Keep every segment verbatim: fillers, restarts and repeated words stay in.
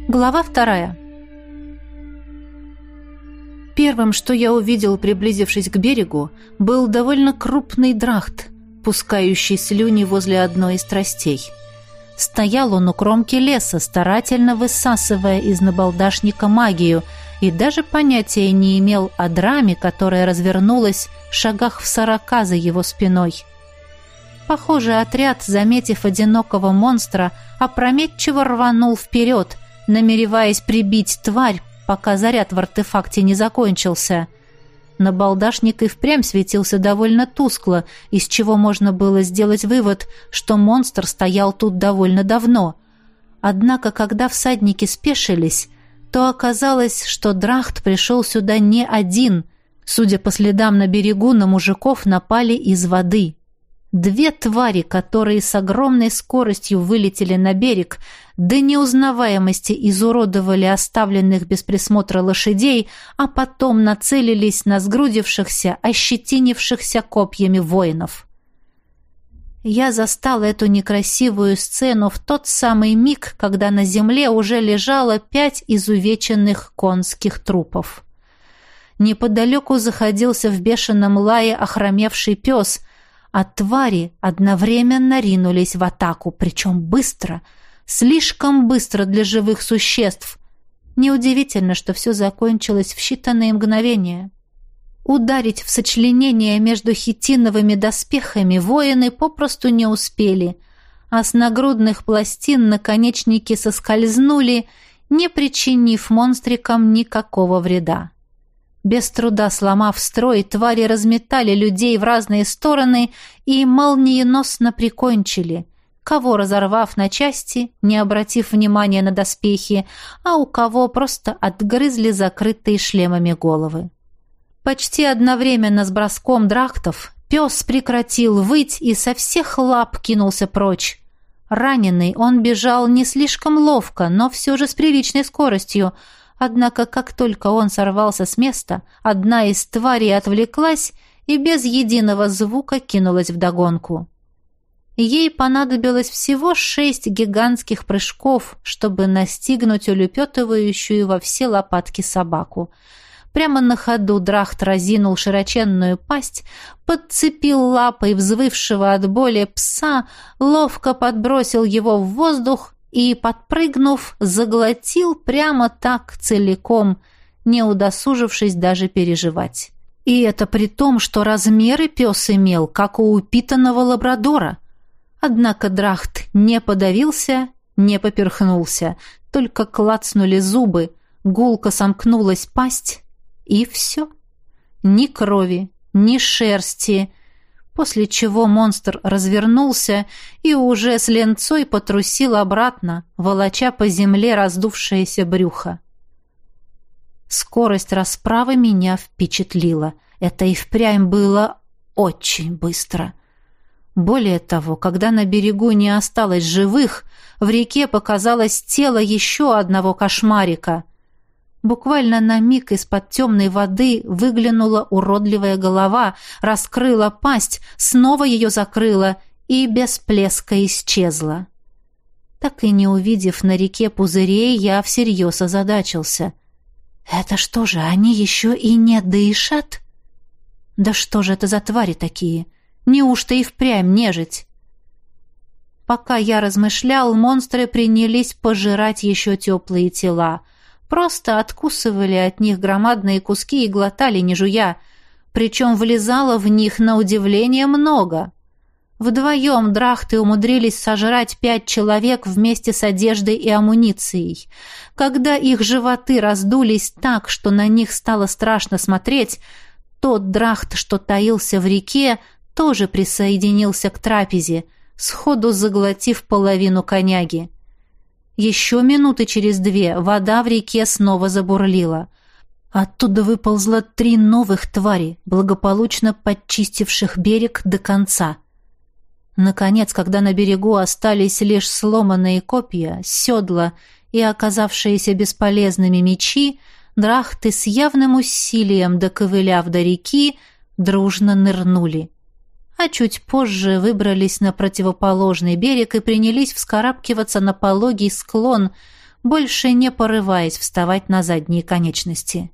Глава вторая. Первым, что я увидел, приблизившись к берегу, был довольно крупный драхт, пускающий слюни возле одной из тростей. Стоял он у кромки леса, старательно высасывая из набалдашника магию, и даже понятия не имел о драме, которая развернулась в шагах в сорока за его спиной. Похоже, отряд, заметив одинокого монстра, опрометчиво рванул вперед, намереваясь прибить тварь, пока заряд в артефакте не закончился. Набалдашник и впрямь светился довольно тускло, из чего можно было сделать вывод, что монстр стоял тут довольно давно. Однако, когда всадники спешились, то оказалось, что драхт пришел сюда не один. Судя по следам на берегу, на мужиков напали из воды. Две твари, которые с огромной скоростью вылетели на берег, до неузнаваемости изуродовали оставленных без присмотра лошадей, а потом нацелились на сгрудившихся, ощетинившихся копьями воинов. Я застал эту некрасивую сцену в тот самый миг, когда на земле уже лежало пять изувеченных конских трупов. Неподалеку заходился в бешеном лае охромевший пес, а твари одновременно ринулись в атаку, причем быстро, слишком быстро для живых существ. Неудивительно, что все закончилось в считанные мгновения. Ударить в сочленение между хитиновыми доспехами воины попросту не успели, а с нагрудных пластин наконечники соскользнули, не причинив монстрикам никакого вреда. Без труда сломав строй, твари разметали людей в разные стороны и молниеносно прикончили, кого разорвав на части, не обратив внимания на доспехи, а у кого просто отгрызли закрытые шлемами головы. Почти одновременно с броском драхтов пес прекратил выть и со всех лап кинулся прочь. Раненый он бежал не слишком ловко, но все же с приличной скоростью. Однако, как только он сорвался с места, одна из тварей отвлеклась и без единого звука кинулась вдогонку. Ей понадобилось всего шесть гигантских прыжков, чтобы настигнуть улепетывающую во все лопатки собаку. Прямо на ходу драхт разинул широченную пасть, подцепил лапой взвывшего от боли пса, ловко подбросил его в воздух и, подпрыгнув, заглотил прямо так целиком, не удосужившись даже переживать. И это при том, что размеры пес имел, как у упитанного лабрадора. Однако драхт не подавился, не поперхнулся, только клацнули зубы, гулко сомкнулась пасть, и все. Ни крови, ни шерсти, после чего монстр развернулся и уже с ленцой потрусил обратно, волоча по земле раздувшееся брюхо. Скорость расправы меня впечатлила. Это и впрямь было очень быстро. Более того, когда на берегу не осталось живых, в реке показалось тело еще одного кошмарика. Буквально на миг из-под темной воды выглянула уродливая голова, раскрыла пасть, снова ее закрыла и без плеска исчезла. Так и не увидев на реке пузырей, я всерьез озадачился. «Это что же, они еще и не дышат? Да что же это за твари такие? Неужто и впрямь нежить?» Пока я размышлял, монстры принялись пожирать еще теплые тела. Просто откусывали от них громадные куски и глотали, не жуя. Причем влезало в них на удивление много. Вдвоем драхты умудрились сожрать пять человек вместе с одеждой и амуницией. Когда их животы раздулись так, что на них стало страшно смотреть, тот драхт, что таился в реке, тоже присоединился к трапезе, сходу заглотив половину коняги. Еще минуты через две вода в реке снова забурлила. Оттуда выползло три новых твари, благополучно подчистивших берег до конца. Наконец, когда на берегу остались лишь сломанные копья, седла и оказавшиеся бесполезными мечи, драхты с явным усилием, доковыляв до реки, дружно нырнули. А чуть позже выбрались на противоположный берег и принялись вскарабкиваться на пологий склон, больше не порываясь вставать на задние конечности.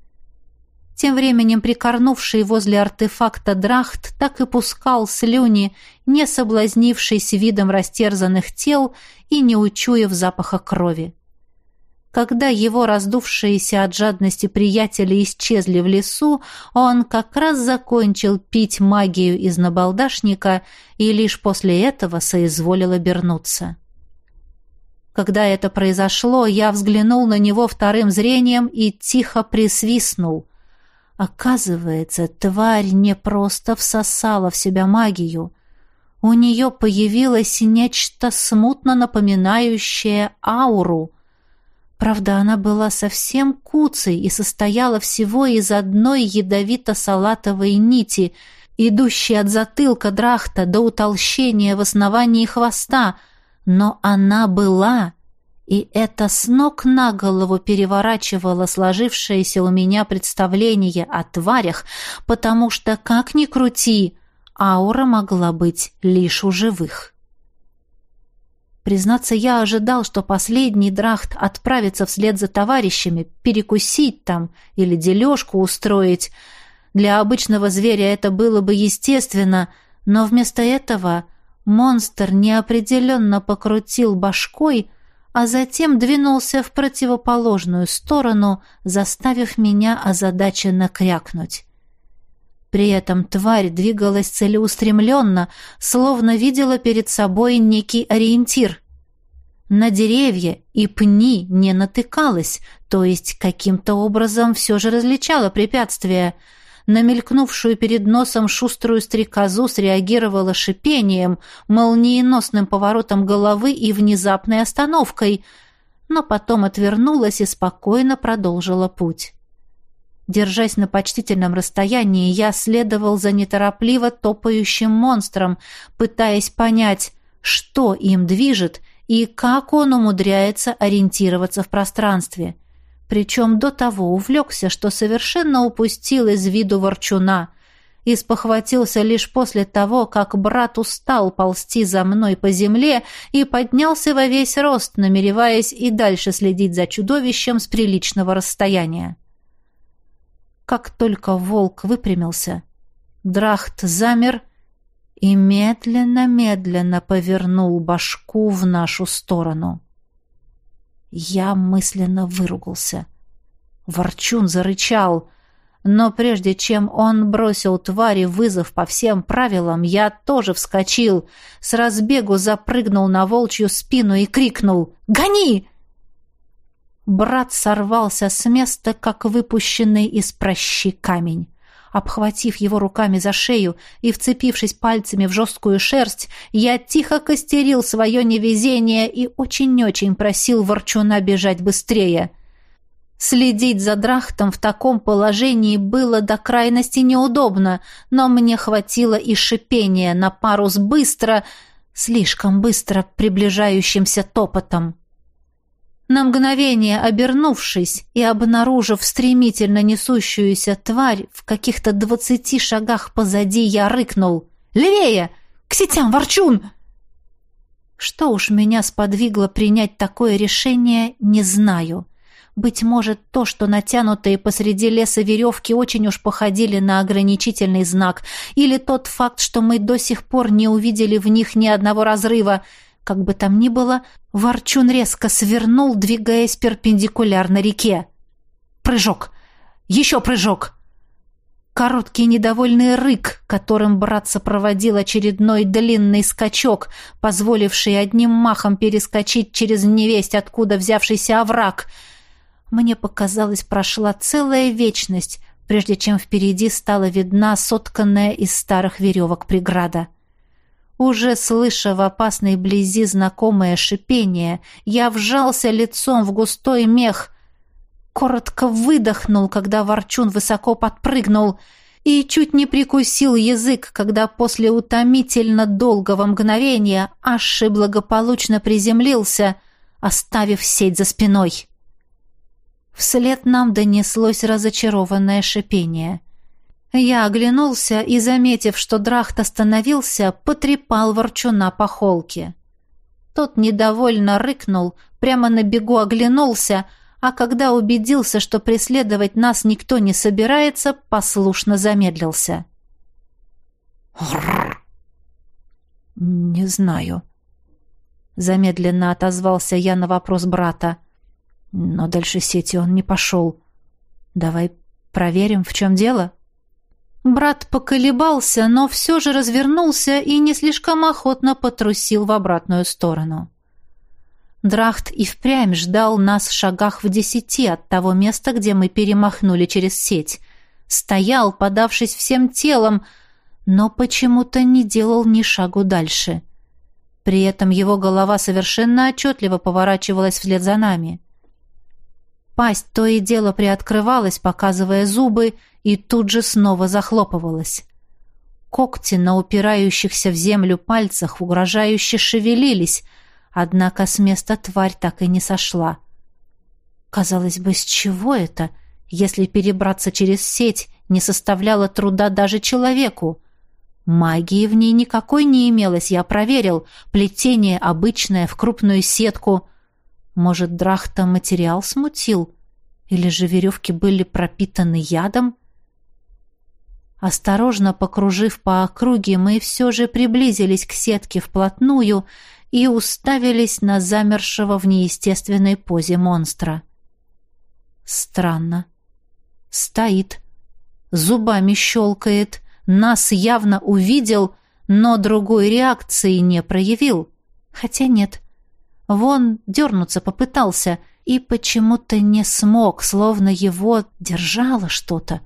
Тем временем прикорнувший возле артефакта Драхт так и пускал слюни, не соблазнившись видом растерзанных тел и не учуяв запаха крови. Когда его раздувшиеся от жадности приятели исчезли в лесу, он как раз закончил пить магию из набалдашника и лишь после этого соизволил обернуться. Когда это произошло, я взглянул на него вторым зрением и тихо присвистнул. Оказывается, тварь не просто всосала в себя магию. У нее появилось нечто смутно напоминающее ауру. Правда, она была совсем куцей и состояла всего из одной ядовито-салатовой нити, идущей от затылка Драхта до утолщения в основании хвоста, но она была, и это с ног на голову переворачивало сложившееся у меня представление о тварях, потому что, как ни крути, аура могла быть лишь у живых. Признаться, я ожидал, что последний Драхт отправится вслед за товарищами, перекусить там или дележку устроить. Для обычного зверя это было бы естественно, но вместо этого монстр неопределенно покрутил башкой, а затем двинулся в противоположную сторону, заставив меня озадаченно крякнуть. При этом тварь двигалась целеустремленно, словно видела перед собой некий ориентир. На деревья и пни не натыкалась, то есть каким-то образом все же различала препятствия. На мелькнувшую перед носом шуструю стрекозу среагировала шипением, молниеносным поворотом головы и внезапной остановкой, но потом отвернулась и спокойно продолжила путь. Держась на почтительном расстоянии, я следовал за неторопливо топающим монстром, пытаясь понять, что им движет и как он умудряется ориентироваться в пространстве. Причем до того увлекся, что совершенно упустил из виду ворчуна и спохватился лишь после того, как брат устал ползти за мной по земле и поднялся во весь рост, намереваясь и дальше следить за чудовищем с приличного расстояния. Как только волк выпрямился, Драхт замер и медленно-медленно повернул башку в нашу сторону. Я мысленно выругался. Ворчун зарычал, но прежде чем он бросил твари вызов по всем правилам, я тоже вскочил, с разбегу запрыгнул на волчью спину и крикнул «Гони!». Брат сорвался с места, как выпущенный из пращи камень. Обхватив его руками за шею и вцепившись пальцами в жесткую шерсть, я тихо костерил свое невезение и очень-очень просил ворчуна бежать быстрее. Следить за Драхтом в таком положении было до крайности неудобно, но мне хватило и шипения на пару с быстро, слишком быстро приближающимся топотом. На мгновение обернувшись и обнаружив стремительно несущуюся тварь в каких-то двадцати шагах позади, я рыкнул: «Левее! К сетям, ворчун!» Что уж меня сподвигло принять такое решение, не знаю. Быть может, то, что натянутые посреди леса веревки очень уж походили на ограничительный знак, или тот факт, что мы до сих пор не увидели в них ни одного разрыва. Как бы там ни было, ворчун резко свернул, двигаясь перпендикулярно реке. Прыжок! Еще прыжок! Короткий недовольный рык, которым брат сопроводил очередной длинный скачок, позволивший одним махом перескочить через невесть откуда взявшийся овраг. Мне показалось, прошла целая вечность, прежде чем впереди стала видна сотканная из старых веревок преграда. Уже слыша в опасной близи знакомое шипение, я вжался лицом в густой мех, коротко выдохнул, когда ворчун высоко подпрыгнул, и чуть не прикусил язык, когда после утомительно долгого мгновения Аши благополучно приземлился, оставив сеть за спиной. Вслед нам донеслось разочарованное шипение. Я оглянулся и, заметив, что Драхт остановился, потрепал ворчуна по холке. Тот недовольно рыкнул, прямо на бегу оглянулся, а когда убедился, что преследовать нас никто не собирается, послушно замедлился. «Не знаю», — замедленно отозвался я на вопрос брата. «Но дальше сети он не пошел. Давай проверим, в чем дело». Брат поколебался, но все же развернулся и не слишком охотно потрусил в обратную сторону. Драхт и впрямь ждал нас в шагах в десяти от того места, где мы перемахнули через сеть. Стоял, подавшись всем телом, но почему-то не делал ни шагу дальше. При этом его голова совершенно отчетливо поворачивалась вслед за нами. Пасть то и дело приоткрывалась, показывая зубы, и тут же снова захлопывалась. Когти на упирающихся в землю пальцах угрожающе шевелились, однако с места тварь так и не сошла. Казалось бы, с чего это, если перебраться через сеть не составляло труда даже человеку? Магии в ней никакой не имелось, я проверил. Плетение обычное, в крупную сетку. Может, Драхта материал смутил? Или же веревки были пропитаны ядом? Осторожно покружив по округе, мы все же приблизились к сетке вплотную и уставились на замершего в неестественной позе монстра. Странно. Стоит, зубами щелкает, нас явно увидел, но другой реакции не проявил. Хотя нет, вон дернуться попытался и почему-то не смог, словно его держало что-то.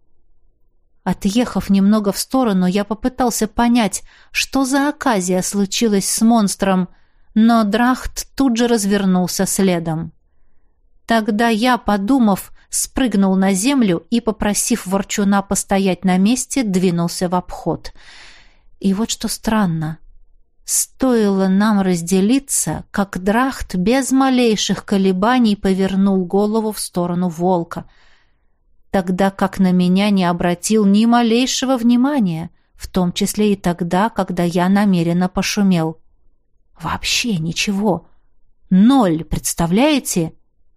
Отъехав немного в сторону, я попытался понять, что за оказия случилась с монстром, но Драхт тут же развернулся следом. Тогда я, подумав, спрыгнул на землю и, попросив ворчуна постоять на месте, двинулся в обход. И вот что странно. Стоило нам разделиться, как Драхт без малейших колебаний повернул голову в сторону волка, тогда как на меня не обратил ни малейшего внимания, в том числе и тогда, когда я намеренно пошумел. Вообще ничего. Ноль, представляете?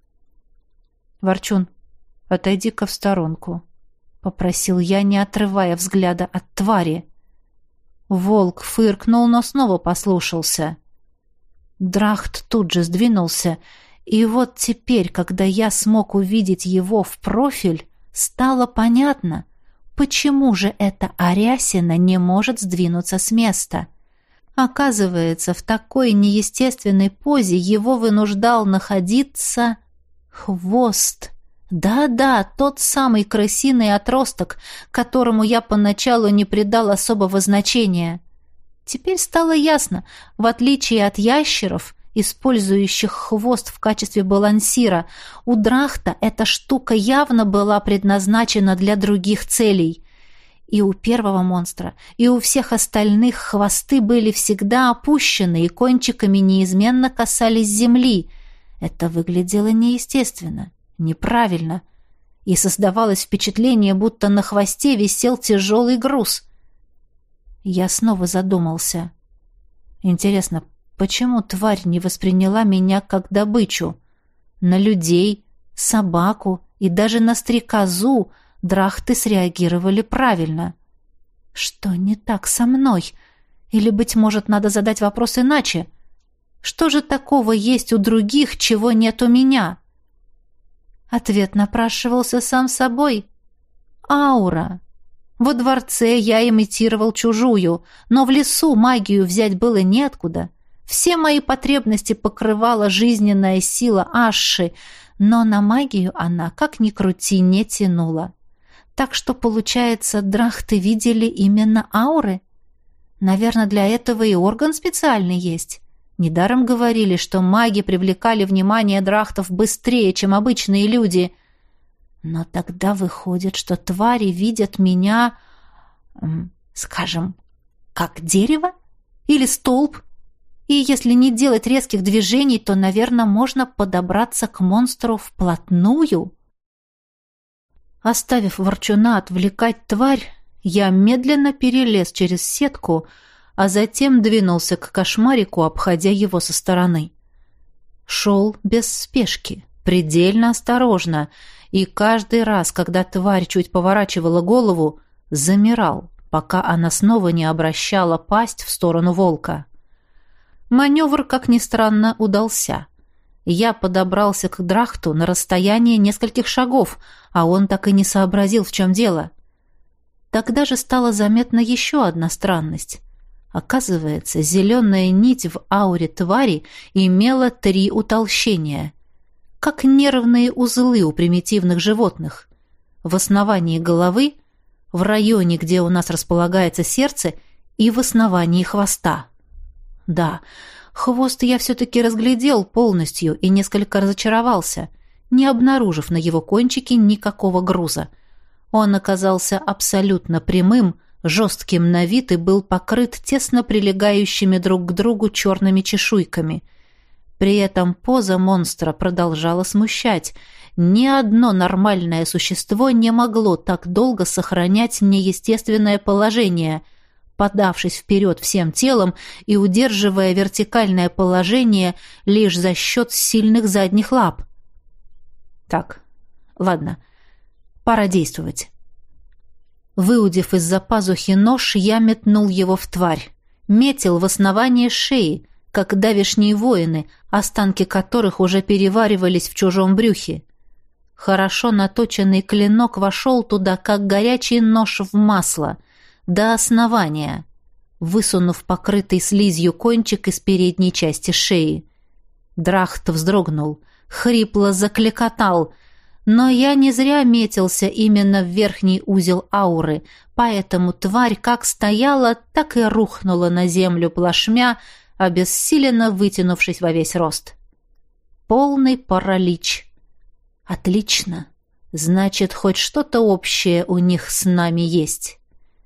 «Ворчун, отойди-ка в сторонку», — попросил я, не отрывая взгляда от твари. Волк фыркнул, но снова послушался. Драхт тут же сдвинулся, и вот теперь, когда я смог увидеть его в профиль, стало понятно, почему же эта Арясина не может сдвинуться с места. Оказывается, в такой неестественной позе его вынуждал находиться хвост. Да-да, тот самый крысиный отросток, которому я поначалу не придал особого значения. Теперь стало ясно, в отличие от ящеров, использующих хвост в качестве балансира, у Драхта эта штука явно была предназначена для других целей. И у первого монстра, и у всех остальных хвосты были всегда опущены и кончиками неизменно касались земли. Это выглядело неестественно, неправильно, и создавалось впечатление, будто на хвосте висел тяжелый груз. Я снова задумался. Интересно, почему тварь не восприняла меня как добычу? На людей, собаку и даже на стрекозу Драхты среагировали правильно. Что не так со мной? Или, быть может, надо задать вопрос иначе? Что же такого есть у других, чего нет у меня? Ответ напрашивался сам собой. Аура. Во дворце я имитировал чужую, но в лесу магию взять было неоткуда. Все мои потребности покрывала жизненная сила Ашши, но на магию она, как ни крути, не тянула. Так что, получается, Драхты видели именно ауры? Наверное, для этого и орган специальный есть. Недаром говорили, что маги привлекали внимание Драхтов быстрее, чем обычные люди. Но тогда выходит, что твари видят меня, скажем, как дерево или столб. И если не делать резких движений, то, наверное, можно подобраться к монстру вплотную. Оставив ворчуна отвлекать тварь, я медленно перелез через сетку, а затем двинулся к кошмарику, обходя его со стороны. Шел без спешки, предельно осторожно, и каждый раз, когда тварь чуть поворачивала голову, замирал, пока она снова не обращала пасть в сторону волка. Маневр, как ни странно, удался. Я подобрался к Драхту на расстояние нескольких шагов, а он так и не сообразил, в чем дело. Тогда же стала заметна еще одна странность. Оказывается, зеленая нить в ауре твари имела три утолщения, как нервные узлы у примитивных животных. В основании головы, в районе, где у нас располагается сердце, и в основании хвоста. Да, хвост я все-таки разглядел полностью и несколько разочаровался, не обнаружив на его кончике никакого груза. Он оказался абсолютно прямым, жестким на вид и был покрыт тесно прилегающими друг к другу черными чешуйками. При этом поза монстра продолжала смущать. Ни одно нормальное существо не могло так долго сохранять неестественное положение, подавшись вперед всем телом и удерживая вертикальное положение лишь за счет сильных задних лап. Так, ладно, пора действовать. Выудив из-за пазухи нож, я метнул его в тварь. Метил в основание шеи, как давешние воины, останки которых уже переваривались в чужом брюхе. Хорошо наточенный клинок вошел туда, как горячий нож в масло, до основания, высунув покрытый слизью кончик из передней части шеи. Драхт вздрогнул, хрипло закликотал, но я не зря метился именно в верхний узел ауры, поэтому тварь как стояла, так и рухнула на землю плашмя, обессиленно вытянувшись во весь рост. Полный паралич. Отлично. Значит, хоть что-то общее у них с нами есть.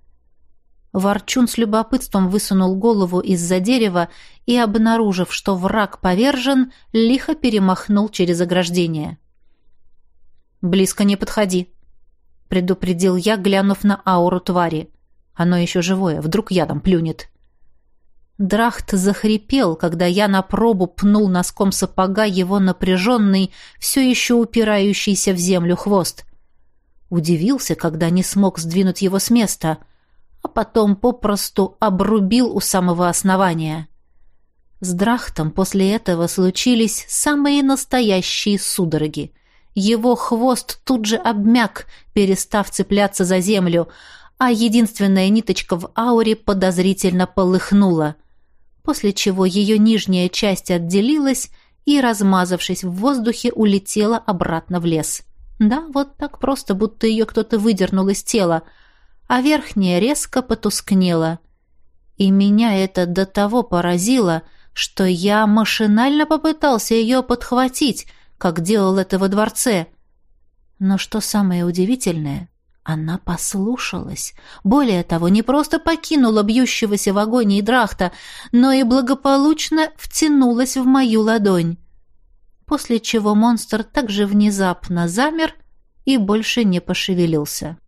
Ворчун с любопытством высунул голову из-за дерева и, обнаружив, что враг повержен, лихо перемахнул через ограждение. «Близко не подходи», — предупредил я, глянув на ауру твари. «Оно еще живое, вдруг ядом плюнет». Драхт захрипел, когда я на пробу пнул носком сапога его напряженный, все еще упирающийся в землю хвост. Удивился, когда не смог сдвинуть его с места, а потом попросту обрубил у самого основания. С Драхтом после этого случились самые настоящие судороги. Его хвост тут же обмяк, перестав цепляться за землю, а единственная ниточка в ауре подозрительно полыхнула, после чего ее нижняя часть отделилась и, размазавшись в воздухе, улетела обратно в лес. Да, вот так просто, будто ее кто-то выдернул из тела, а верхняя резко потускнела. И меня это до того поразило, что я машинально попытался ее подхватить, как делал это во дворце. Но что самое удивительное, она послушалась. Более того, не просто покинула бьющегося в агонии Драхта, но и благополучно втянулась в мою ладонь. После чего монстр также внезапно замер и больше не пошевелился.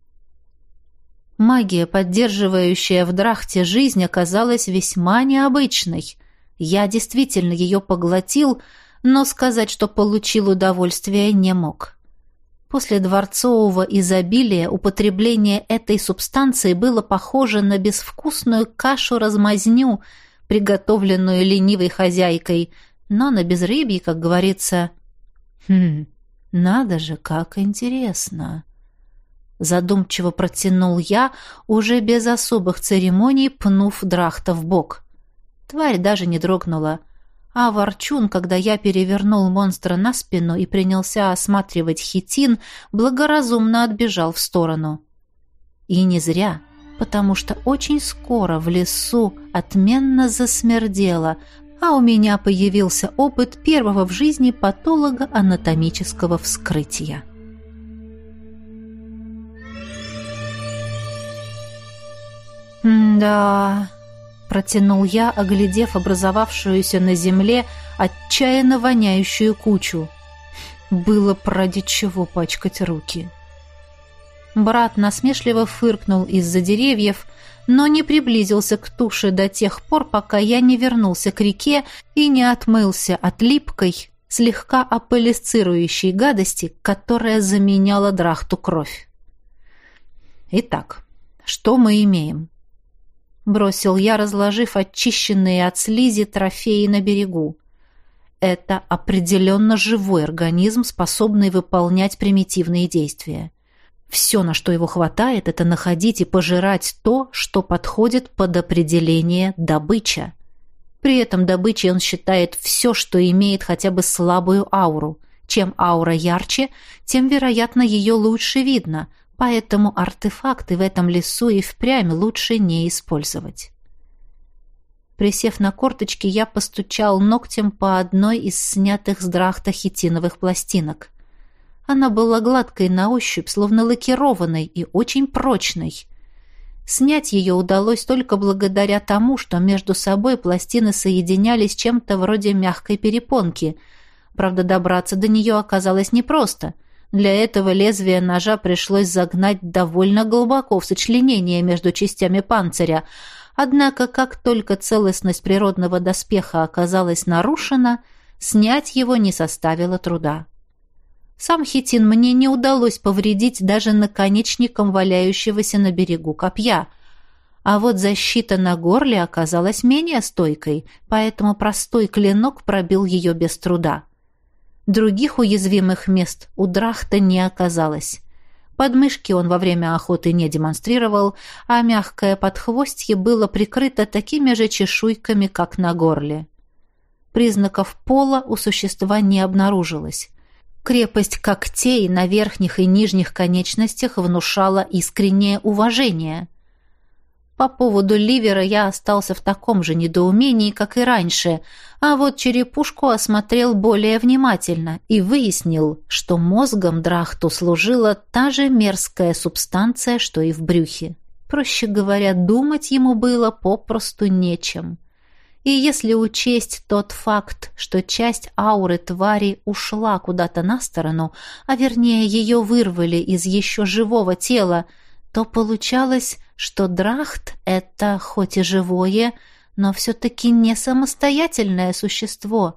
Магия, поддерживающая в Драхте жизнь, оказалась весьма необычной. Я действительно ее поглотил, но сказать, что получил удовольствие, не мог. После дворцового изобилия употребление этой субстанции было похоже на безвкусную кашу-размазню, приготовленную ленивой хозяйкой, но на безрыбье, как говорится. «Хм, надо же, как интересно!» Задумчиво протянул я, уже без особых церемоний пнув Драхта в бок. Тварь даже не дрогнула. А Ворчун, когда я перевернул монстра на спину и принялся осматривать хитин, благоразумно отбежал в сторону. И не зря, потому что очень скоро в лесу отменно засмердело, а у меня появился опыт первого в жизни патолого-анатомического вскрытия. «Да...» протянул я, оглядев образовавшуюся на земле отчаянно воняющую кучу. Было ради чего пачкать руки. Брат насмешливо фыркнул из-за деревьев, но не приблизился к туше до тех пор, пока я не вернулся к реке и не отмылся от липкой, слегка аполисцирующей гадости, которая заменяла драхту кровь. «Итак, что мы имеем?» — бросил я, разложив очищенные от слизи трофеи на берегу. «Это определенно живой организм, способный выполнять примитивные действия. Все, на что его хватает, это находить и пожирать то, что подходит под определение добыча. При этом добычей он считает все, что имеет хотя бы слабую ауру. Чем аура ярче, тем, вероятно, ее лучше видно, поэтому артефакты в этом лесу и впрямь лучше не использовать». Присев на корточки, я постучал ногтем по одной из снятых с драхта хитиновых пластинок. Она была гладкой на ощупь, словно лакированной и очень прочной. Снять ее удалось только благодаря тому, что между собой пластины соединялись чем-то вроде мягкой перепонки. Правда, добраться до нее оказалось непросто. Для этого лезвие ножа пришлось загнать довольно глубоко в сочленение между частями панциря. Однако, как только целостность природного доспеха оказалась нарушена, снять его не составило труда. Сам хитин мне не удалось повредить даже наконечником валяющегося на берегу копья, а вот защита на горле оказалась менее стойкой, поэтому простой клинок пробил ее без труда. Других уязвимых мест у драхта не оказалось. Подмышки он во время охоты не демонстрировал, а мягкое подхвостье было прикрыто такими же чешуйками, как на горле. Признаков пола у существа не обнаружилось. Крепость когтей на верхних и нижних конечностях внушала искреннее уважение. По поводу ливера я остался в таком же недоумении, как и раньше, а вот черепушку осмотрел более внимательно и выяснил, что мозгом драхту служила та же мерзкая субстанция, что и в брюхе. Проще говоря, думать ему было попросту нечем. И если учесть тот факт, что часть ауры твари ушла куда-то на сторону, а вернее ее вырвали из еще живого тела, то получалось, что драхт — это хоть и живое, но все-таки не самостоятельное существо.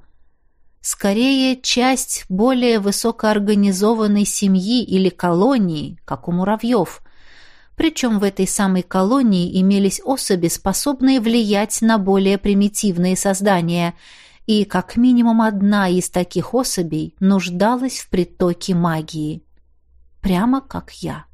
Скорее, часть более высокоорганизованной семьи или колонии, как у муравьев. Причем в этой самой колонии имелись особи, способные влиять на более примитивные создания, и как минимум одна из таких особей нуждалась в притоке магии. Прямо как я.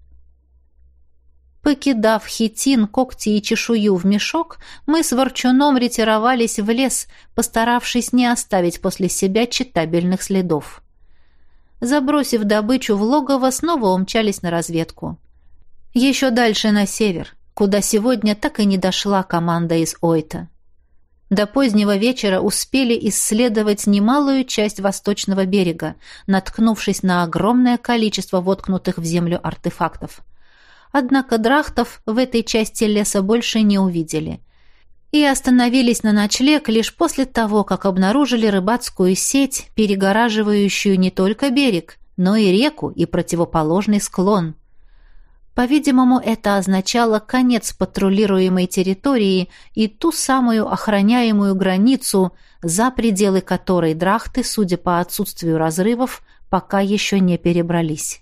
Покидав хитин, когти и чешую в мешок, мы с ворчуном ретировались в лес, постаравшись не оставить после себя читабельных следов. Забросив добычу в логово, снова умчались на разведку. Еще дальше на север, куда сегодня так и не дошла команда из Ойта. До позднего вечера успели исследовать немалую часть восточного берега, наткнувшись на огромное количество воткнутых в землю артефактов. Однако драхтов в этой части леса больше не увидели. И остановились на ночлег лишь после того, как обнаружили рыбацкую сеть, перегораживающую не только берег, но и реку и противоположный склон. По-видимому, это означало конец патрулируемой территории и ту самую охраняемую границу, за пределы которой драхты, судя по отсутствию разрывов, пока еще не перебрались.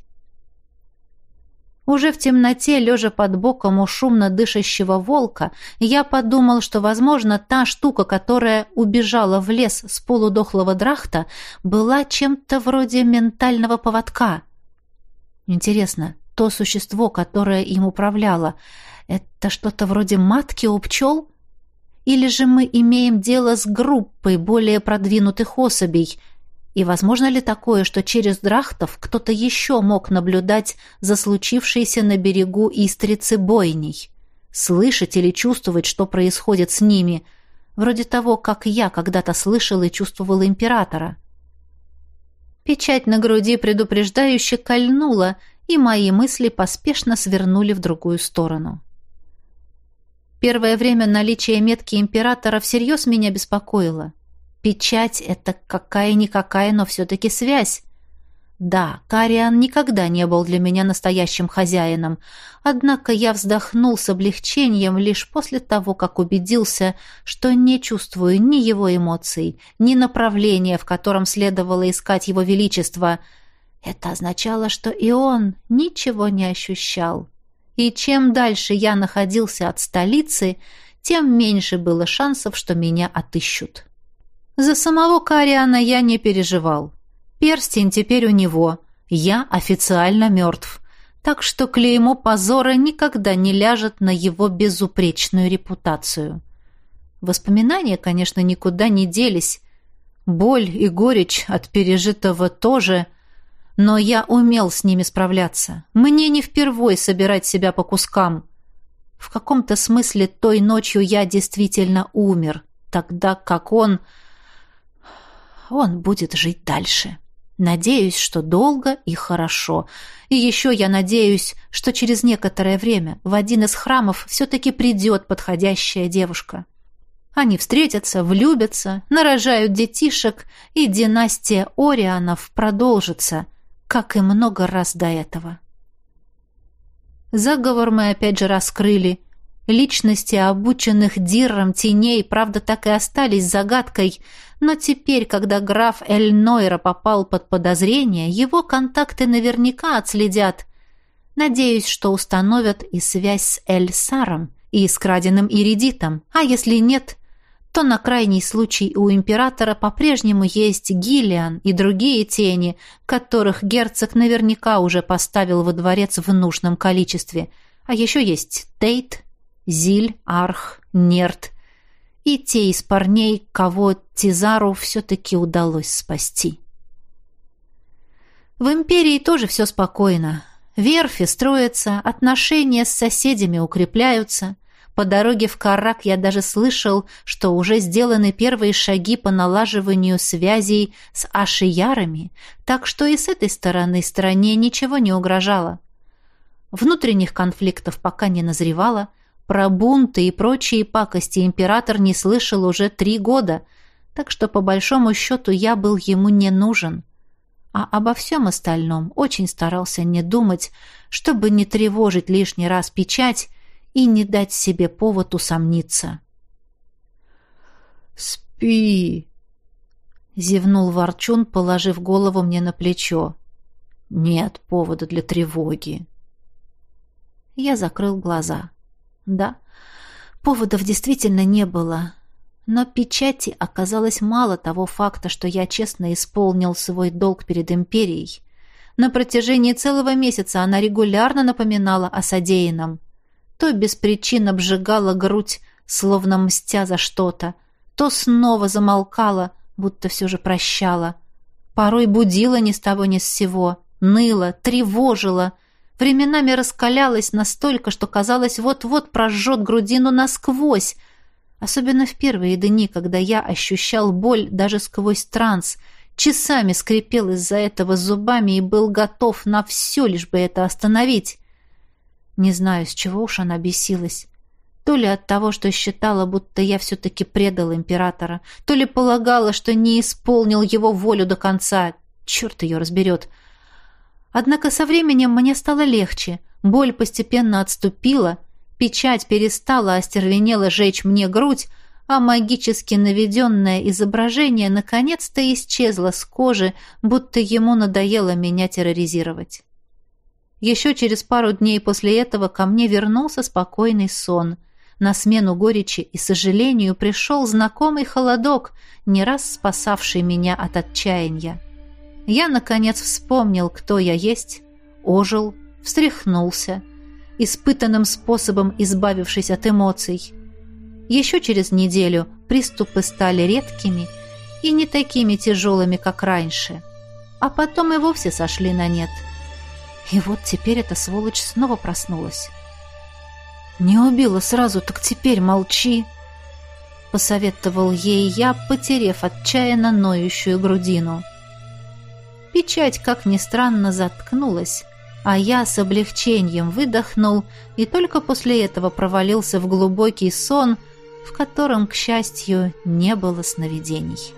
Уже в темноте, лежа под боком у шумно дышащего волка, я подумал, что, возможно, та штука, которая убежала в лес с полудохлого драхта, была чем-то вроде ментального поводка. Интересно, то существо, которое им управляло, это что-то вроде матки у пчел? Или же мы имеем дело с группой более продвинутых особей? И возможно ли такое, что через драхтов кто-то еще мог наблюдать за случившейся на берегу Истрицы бойней? Слышать или чувствовать, что происходит с ними, вроде того, как я когда-то слышал и чувствовал императора? Печать на груди предупреждающе кольнула, и мои мысли поспешно свернули в другую сторону. Первое время наличие метки императора всерьез меня беспокоило. Печать — это какая-никакая, но все-таки связь. Да, Кариан никогда не был для меня настоящим хозяином, однако я вздохнул с облегчением лишь после того, как убедился, что не чувствую ни его эмоций, ни направления, в котором следовало искать его величество. Это означало, что и он ничего не ощущал. И чем дальше я находился от столицы, тем меньше было шансов, что меня отыщут. За самого Кариана я не переживал. Перстень теперь у него. Я официально мертв. Так что клеймо позора никогда не ляжет на его безупречную репутацию. Воспоминания, конечно, никуда не делись. Боль и горечь от пережитого тоже. Но я умел с ними справляться. Мне не впервой собирать себя по кускам. В каком-то смысле той ночью я действительно умер, тогда как он... Он будет жить дальше. Надеюсь, что долго и хорошо. И еще я надеюсь, что через некоторое время в один из храмов все-таки придет подходящая девушка. Они встретятся, влюбятся, нарожают детишек, и династия Орианов продолжится, как и много раз до этого. Заговор мы опять же раскрыли. Личности обученных Дирром теней, правда, так и остались загадкой, но теперь, когда граф Эль-Нойра попал под подозрение, его контакты наверняка отследят. Надеюсь, что установят и связь с Эль-Саром, и с краденым Иридитом, а если нет, то на крайний случай у императора по-прежнему есть Гиллиан и другие тени, которых герцог наверняка уже поставил во дворец в нужном количестве, а еще есть Тейт, Зиль, Арх, Нерт и те из парней, кого Тизару все-таки удалось спасти. В империи тоже все спокойно. Верфи строятся, отношения с соседями укрепляются. По дороге в Каррак я даже слышал, что уже сделаны первые шаги по налаживанию связей с ашиярами, так что и с этой стороны стране ничего не угрожало. Внутренних конфликтов пока не назревало. Про бунты и прочие пакости император не слышал уже три года, так что по большому счету я был ему не нужен. А обо всем остальном очень старался не думать, чтобы не тревожить лишний раз печать и не дать себе повод усомниться. «Спи!» — зевнул Ворчун, положив голову мне на плечо. «Нет повода для тревоги». Я закрыл глаза. Да, поводов действительно не было, но печати оказалось мало того факта, что я честно исполнил свой долг перед империей. На протяжении целого месяца она регулярно напоминала о содеянном. То без причин обжигала грудь, словно мстя за что-то, то снова замолкала, будто все же прощала. Порой будила ни с того ни с сего, ныла, тревожила, временами раскалялась настолько, что казалось, вот-вот прожжет грудину насквозь, особенно в первые дни, когда я ощущал боль даже сквозь транс, часами скрипел из-за этого зубами и был готов на все, лишь бы это остановить. Не знаю, с чего уж она бесилась. То ли от того, что считала, будто я все-таки предал императора, то ли полагала, что не исполнил его волю до конца. Черт ее разберет. Однако со временем мне стало легче, боль постепенно отступила, печать перестала остервенело жечь мне грудь, а магически наведенное изображение наконец-то исчезло с кожи, будто ему надоело меня терроризировать. Еще через пару дней после этого ко мне вернулся спокойный сон. На смену горечи и сожалению пришел знакомый холодок, не раз спасавший меня от отчаяния. Я, наконец, вспомнил, кто я есть, ожил, встряхнулся, испытанным способом избавившись от эмоций. Еще через неделю приступы стали редкими и не такими тяжелыми, как раньше, а потом и вовсе сошли на нет. И вот теперь эта сволочь снова проснулась. «Не убила сразу, так теперь молчи», — посоветовал ей я, потерев отчаянно ноющую грудину. Печать, как ни странно, заткнулась, а я с облегчением выдохнул и только после этого провалился в глубокий сон, в котором, к счастью, не было сновидений.